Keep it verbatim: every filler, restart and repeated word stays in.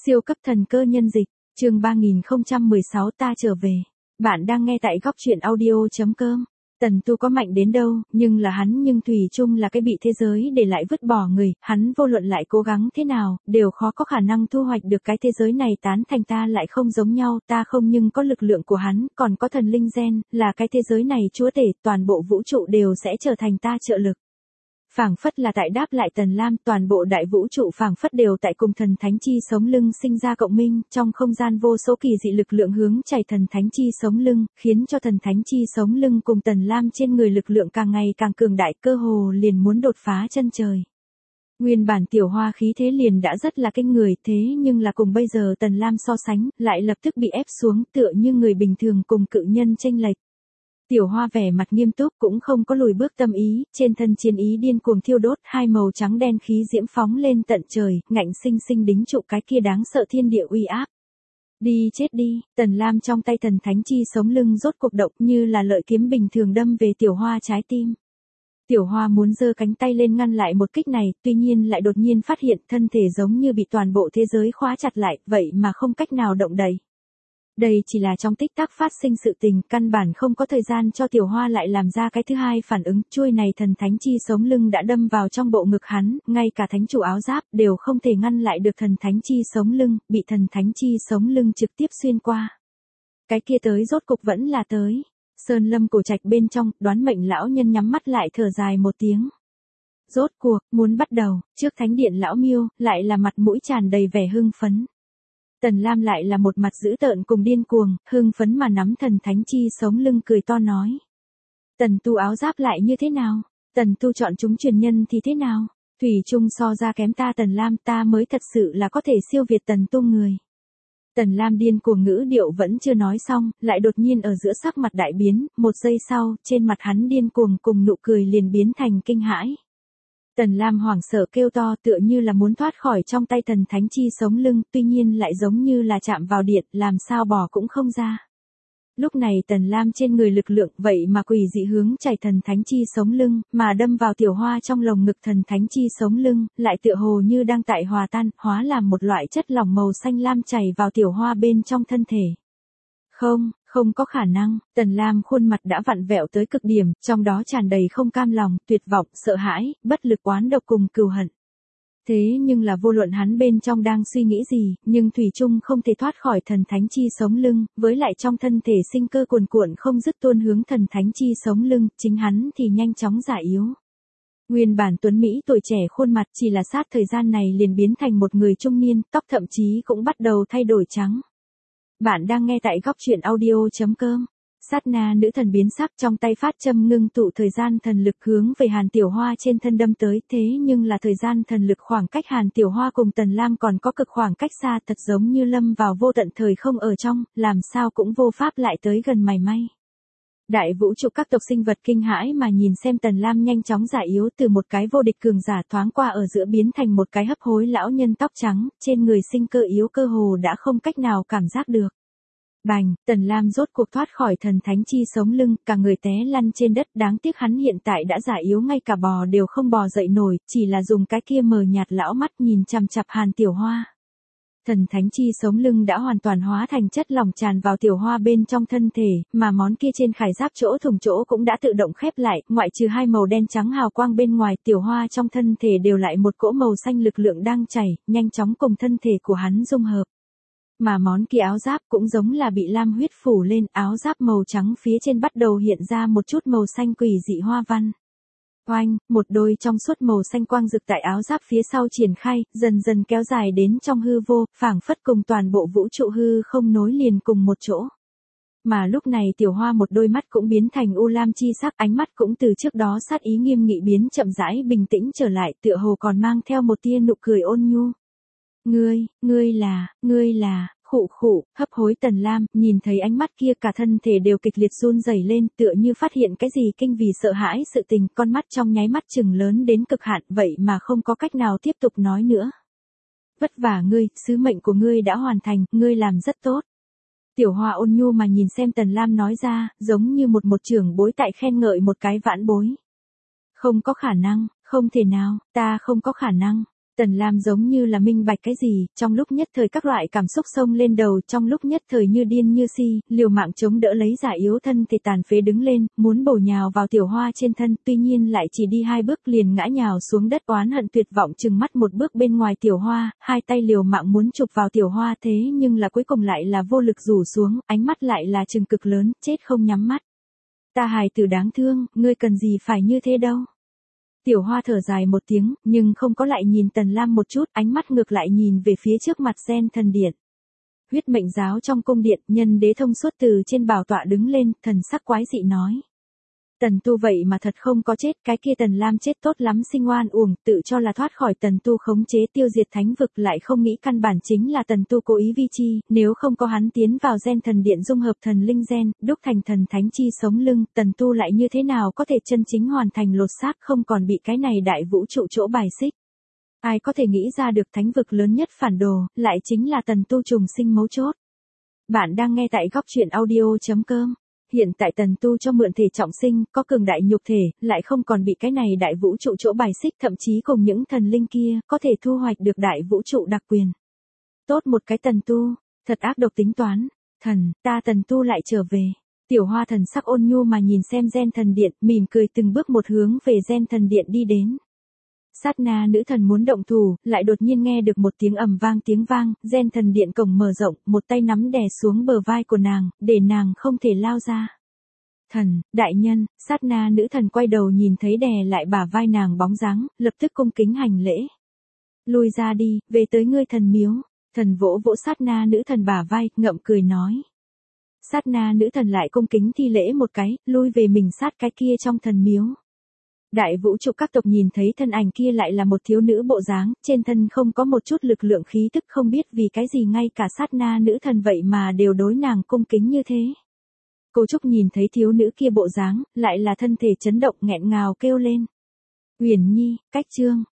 Siêu cấp thần cơ nhân dịch, chương ba nghìn không trăm mười sáu ta trở về. Bạn đang nghe tại góc truyện audio.com. Tần Tu có mạnh đến đâu, nhưng là hắn nhưng thủy chung là cái bị thế giới để lại vứt bỏ người, hắn vô luận lại cố gắng thế nào, đều khó có khả năng thu hoạch được cái thế giới này tán thành ta lại không giống nhau, ta không nhưng có lực lượng của hắn, còn có thần linh gen, là cái thế giới này chúa tể, toàn bộ vũ trụ đều sẽ trở thành ta trợ lực. Phảng phất là tại đáp lại Tần Lam, toàn bộ đại vũ trụ phảng phất đều tại cùng thần thánh chi sống lưng sinh ra cộng minh, trong không gian vô số kỳ dị lực lượng hướng chảy thần thánh chi sống lưng, khiến cho thần thánh chi sống lưng cùng Tần Lam trên người lực lượng càng ngày càng cường đại, cơ hồ liền muốn đột phá chân trời. Nguyên bản Tiểu Hoa khí thế liền đã rất là kinh người, thế nhưng là cùng bây giờ Tần Lam so sánh, lại lập tức bị ép xuống, tựa như người bình thường cùng cự nhân chênh lệch. Tiểu Hoa vẻ mặt nghiêm túc cũng không có lùi bước tâm ý, trên thân chiến ý điên cuồng thiêu đốt, hai màu trắng đen khí diễm phóng lên tận trời, ngạnh sinh sinh đính trụ cái kia đáng sợ thiên địa uy áp. Đi chết đi, Tần Lam trong tay thần thánh chi sống lưng rốt cuộc động như là lợi kiếm bình thường đâm về Tiểu Hoa trái tim. Tiểu Hoa muốn giơ cánh tay lên ngăn lại một kích này, tuy nhiên lại đột nhiên phát hiện thân thể giống như bị toàn bộ thế giới khóa chặt lại, vậy mà không cách nào động đậy. Đây chỉ là trong tích tắc phát sinh sự tình, căn bản không có thời gian cho Tiểu Hoa lại làm ra cái thứ hai phản ứng, chuôi này thần thánh chi sống lưng đã đâm vào trong bộ ngực hắn, ngay cả thánh chủ áo giáp đều không thể ngăn lại được thần thánh chi sống lưng, bị thần thánh chi sống lưng trực tiếp xuyên qua. Cái kia tới rốt cục vẫn là tới. Sơn Lâm cổ trạch bên trong, Đoán Mệnh lão nhân nhắm mắt lại thở dài một tiếng. Rốt cuộc, muốn bắt đầu, trước thánh điện lão Miêu, lại là mặt mũi tràn đầy vẻ hưng phấn. Tần Lam lại là một mặt dữ tợn cùng điên cuồng, hưng phấn mà nắm thần thánh chi sống lưng cười to nói. Tần Tu áo giáp lại như thế nào? Tần Tu chọn chúng truyền nhân thì thế nào? Thủy chung so ra kém ta Tần Lam, ta mới thật sự là có thể siêu việt Tần Tu người. Tần Lam điên cuồng ngữ điệu vẫn chưa nói xong, lại đột nhiên ở giữa sắc mặt đại biến, một giây sau, trên mặt hắn điên cuồng cùng nụ cười liền biến thành kinh hãi. Tần Lam hoảng sợ kêu to tựa như là muốn thoát khỏi trong tay thần thánh chi sống lưng, tuy nhiên lại giống như là chạm vào điện, làm sao bỏ cũng không ra. Lúc này Tần Lam trên người lực lượng vậy mà quỷ dị hướng chảy thần thánh chi sống lưng, mà đâm vào Tiểu Hoa trong lồng ngực thần thánh chi sống lưng, lại tựa hồ như đang tại hòa tan, hóa làm một loại chất lỏng màu xanh lam chảy vào Tiểu Hoa bên trong thân thể. Không, không có khả năng, Tần Lam khuôn mặt đã vặn vẹo tới cực điểm, trong đó tràn đầy không cam lòng, tuyệt vọng, sợ hãi, bất lực oán độc cùng cừu hận. Thế nhưng là vô luận hắn bên trong đang suy nghĩ gì, nhưng thủy chung không thể thoát khỏi thần thánh chi sống lưng, với lại trong thân thể sinh cơ cuồn cuộn không dứt tuôn hướng thần thánh chi sống lưng, chính hắn thì nhanh chóng già yếu. Nguyên bản tuấn Mỹ tuổi trẻ khuôn mặt chỉ là sát thời gian này liền biến thành một người trung niên, tóc thậm chí cũng bắt đầu thay đổi trắng. Bạn đang nghe tại góc truyện audio.com. Sát na nữ thần biến sắc trong tay phát châm ngưng tụ thời gian thần lực hướng về Hàn Tiểu Hoa trên thân đâm tới, thế nhưng là thời gian thần lực khoảng cách Hàn Tiểu Hoa cùng Tần Lam còn có cực khoảng cách xa, thật giống như lâm vào vô tận thời không ở trong, làm sao cũng vô pháp lại tới gần mảy may. Đại vũ trụ các tộc sinh vật kinh hãi mà nhìn xem Tần Lam nhanh chóng già yếu từ một cái vô địch cường giả thoáng qua ở giữa biến thành một cái hấp hối lão nhân tóc trắng, trên người sinh cơ yếu cơ hồ đã không cách nào cảm giác được. Bành, Tần Lam rốt cuộc thoát khỏi thần thánh chi sống lưng, cả người té lăn trên đất, đáng tiếc hắn hiện tại đã già yếu ngay cả bò đều không bò dậy nổi, chỉ là dùng cái kia mờ nhạt lão mắt nhìn chằm chằm Hàn Tiểu Hoa. Thần thánh chi sống lưng đã hoàn toàn hóa thành chất lỏng tràn vào Tiểu Hoa bên trong thân thể, mà món kia trên khải giáp chỗ thủng chỗ cũng đã tự động khép lại, ngoại trừ hai màu đen trắng hào quang bên ngoài, Tiểu Hoa trong thân thể đều lại một cỗ màu xanh lực lượng đang chảy, nhanh chóng cùng thân thể của hắn dung hợp. Mà món kia áo giáp cũng giống là bị lam huyết phủ lên, áo giáp màu trắng phía trên bắt đầu hiện ra một chút màu xanh quỷ dị hoa văn. Oanh, một đôi trong suốt màu xanh quang rực tại áo giáp phía sau triển khai, dần dần kéo dài đến trong hư vô, phảng phất cùng toàn bộ vũ trụ hư không nối liền cùng một chỗ. Mà lúc này Tiểu Hoa một đôi mắt cũng biến thành u lam chi sắc, ánh mắt cũng từ trước đó sát ý nghiêm nghị biến chậm rãi bình tĩnh trở lại, tựa hồ còn mang theo một tia nụ cười ôn nhu. Ngươi, ngươi là, ngươi là, khụ khụ, hấp hối Tần Lam, nhìn thấy ánh mắt kia cả thân thể đều kịch liệt run rẩy lên, tựa như phát hiện cái gì kinh vì sợ hãi sự tình, con mắt trong nháy mắt chừng lớn đến cực hạn, vậy mà không có cách nào tiếp tục nói nữa. Vất vả ngươi, sứ mệnh của ngươi đã hoàn thành, ngươi làm rất tốt. Tiểu Hoa ôn nhu mà nhìn xem Tần Lam nói ra, giống như một một trưởng bối tại khen ngợi một cái vãn bối. Không có khả năng, không thể nào, ta không có khả năng. Tần Lam giống như là minh bạch cái gì, trong lúc nhất thời các loại cảm xúc xông lên đầu, trong lúc nhất thời như điên như si, liều mạng chống đỡ lấy giả yếu thân thể tàn phế đứng lên, muốn bổ nhào vào Tiểu Hoa trên thân, tuy nhiên lại chỉ đi hai bước liền ngã nhào xuống đất oán hận tuyệt vọng chừng mắt một bước bên ngoài Tiểu Hoa, hai tay liều mạng muốn chụp vào Tiểu Hoa thế nhưng là cuối cùng lại là vô lực rủ xuống, ánh mắt lại là trừng cực lớn, chết không nhắm mắt. Ta hài tử đáng thương, ngươi cần gì phải như thế đâu. Tiểu Hoa thở dài một tiếng, nhưng không có lại nhìn Tần Lam một chút, ánh mắt ngược lại nhìn về phía trước mặt Gen thần điện. Huyết mệnh giáo trong cung điện, nhân đế thông suốt từ trên bảo tọa đứng lên, thần sắc quái dị nói. Tần Tu vậy mà thật không có chết, cái kia Tần Lam chết tốt lắm sinh oan uổng, tự cho là thoát khỏi Tần Tu khống chế tiêu diệt thánh vực lại không nghĩ căn bản chính là Tần Tu cố ý vi chi, nếu không có hắn tiến vào gen thần điện dung hợp thần linh gen, đúc thành thần thánh chi sống lưng, Tần Tu lại như thế nào có thể chân chính hoàn thành lột xác không còn bị cái này đại vũ trụ chỗ bài xích. Ai có thể nghĩ ra được thánh vực lớn nhất phản đồ, lại chính là Tần Tu trùng sinh mấu chốt. Bạn đang nghe tại góc truyện audio.com. Hiện tại Tần Tu cho mượn thể trọng sinh, có cường đại nhục thể, lại không còn bị cái này đại vũ trụ chỗ bài xích, thậm chí cùng những thần linh kia, có thể thu hoạch được đại vũ trụ đặc quyền. Tốt một cái Tần Tu, thật ác độc tính toán. Thần, ta Tần Tu lại trở về. Tiểu Hoa thần sắc ôn nhu mà nhìn xem gen thần điện, mỉm cười từng bước một hướng về gen thần điện đi đến. Sát na nữ thần muốn động thủ, lại đột nhiên nghe được một tiếng ầm vang tiếng vang, gen thần điện cổng mở rộng, một tay nắm đè xuống bờ vai của nàng, để nàng không thể lao ra. Thần, đại nhân, sát na nữ thần quay đầu nhìn thấy đè lại bả vai nàng bóng dáng, lập tức cung kính hành lễ. Lui ra đi, về tới ngươi thần miếu. Thần vỗ vỗ sát na nữ thần bả vai, ngậm cười nói. Sát na nữ thần lại cung kính thi lễ một cái, lui về mình sát cái kia trong thần miếu. Đại vũ trụ các tộc nhìn thấy thân ảnh kia lại là một thiếu nữ bộ dáng, trên thân không có một chút lực lượng khí tức, không biết vì cái gì ngay cả sát na nữ thần vậy mà đều đối nàng cung kính như thế. Cô Trúc nhìn thấy thiếu nữ kia bộ dáng, lại là thân thể chấn động nghẹn ngào kêu lên. Uyển Nhi, cách chương.